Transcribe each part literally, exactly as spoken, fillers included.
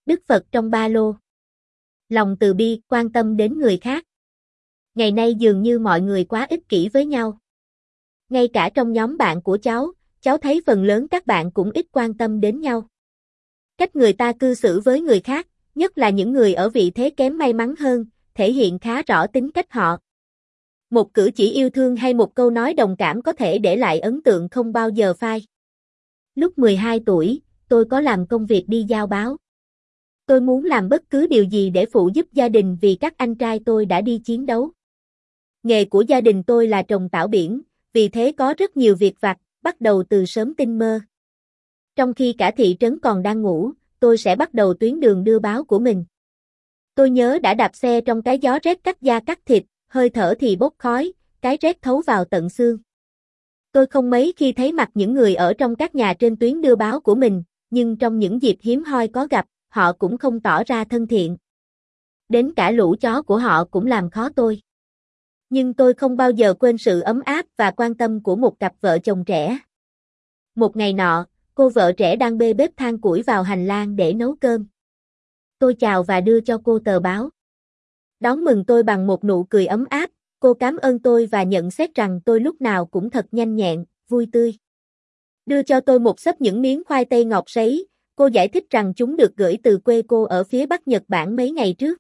Đức Phật trong ba lô. Lòng từ bi, quan tâm đến người khác. Ngày nay dường như mọi người quá ích kỷ với nhau. Ngay cả trong nhóm bạn của cháu, cháu thấy phần lớn các bạn cũng ít quan tâm đến nhau. Cách người ta cư xử với người khác, nhất là những người ở vị thế kém may mắn hơn, thể hiện khá rõ tính cách họ. Một cử chỉ yêu thương hay một câu nói đồng cảm có thể để lại ấn tượng không bao giờ phai. Lúc mười hai tuổi, tôi có làm công việc đi giao báo. Tôi muốn làm bất cứ điều gì để phụ giúp gia đình vì các anh trai tôi đã đi chiến đấu. Nghề của gia đình tôi là trồng tảo biển, vì thế có rất nhiều việc vặt, bắt đầu từ sớm tinh mơ. Trong khi cả thị trấn còn đang ngủ, tôi sẽ bắt đầu tuyến đường đưa báo của mình. Tôi nhớ đã đạp xe trong cái gió rét cắt da cắt thịt, hơi thở thì bốc khói, cái rét thấu vào tận xương. Tôi không mấy khi thấy mặt những người ở trong các nhà trên tuyến đưa báo của mình, nhưng trong những dịp hiếm hoi có gặp, họ cũng không tỏ ra thân thiện. Đến cả lũ chó của họ cũng làm khó tôi. Nhưng tôi không bao giờ quên sự ấm áp và quan tâm của một cặp vợ chồng trẻ. Một ngày nọ, cô vợ trẻ đang bê bếp than củi vào hành lang để nấu cơm. Tôi chào và đưa cho cô tờ báo. Đón mừng tôi bằng một nụ cười ấm áp, cô cảm ơn tôi và nhận xét rằng tôi lúc nào cũng thật nhanh nhẹn, vui tươi. Đưa cho tôi một xấp những miếng khoai tây ngọt sấy, cô giải thích rằng chúng được gửi từ quê cô ở phía Bắc Nhật Bản mấy ngày trước.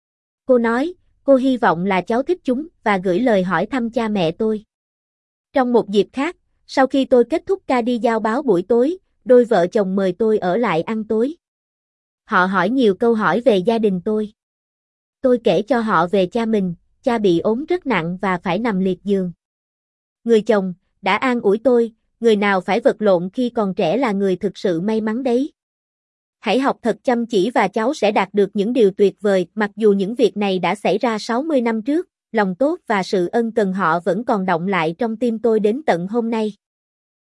Cô nói, cô hy vọng là cháu thích chúng và gửi lời hỏi thăm cha mẹ tôi. Trong một dịp khác, sau khi tôi kết thúc ca đi giao báo buổi tối, đôi vợ chồng mời tôi ở lại ăn tối. Họ hỏi nhiều câu hỏi về gia đình tôi. Tôi kể cho họ về cha mình, cha bị ốm rất nặng và phải nằm liệt giường. Người chồng đã an ủi tôi, người nào phải vật lộn khi còn trẻ là người thực sự may mắn đấy. Hãy học thật chăm chỉ và cháu sẽ đạt được những điều tuyệt vời, mặc dù những việc này đã xảy ra sáu mươi năm trước, lòng tốt và sự ân cần họ vẫn còn đọng lại trong tim tôi đến tận hôm nay.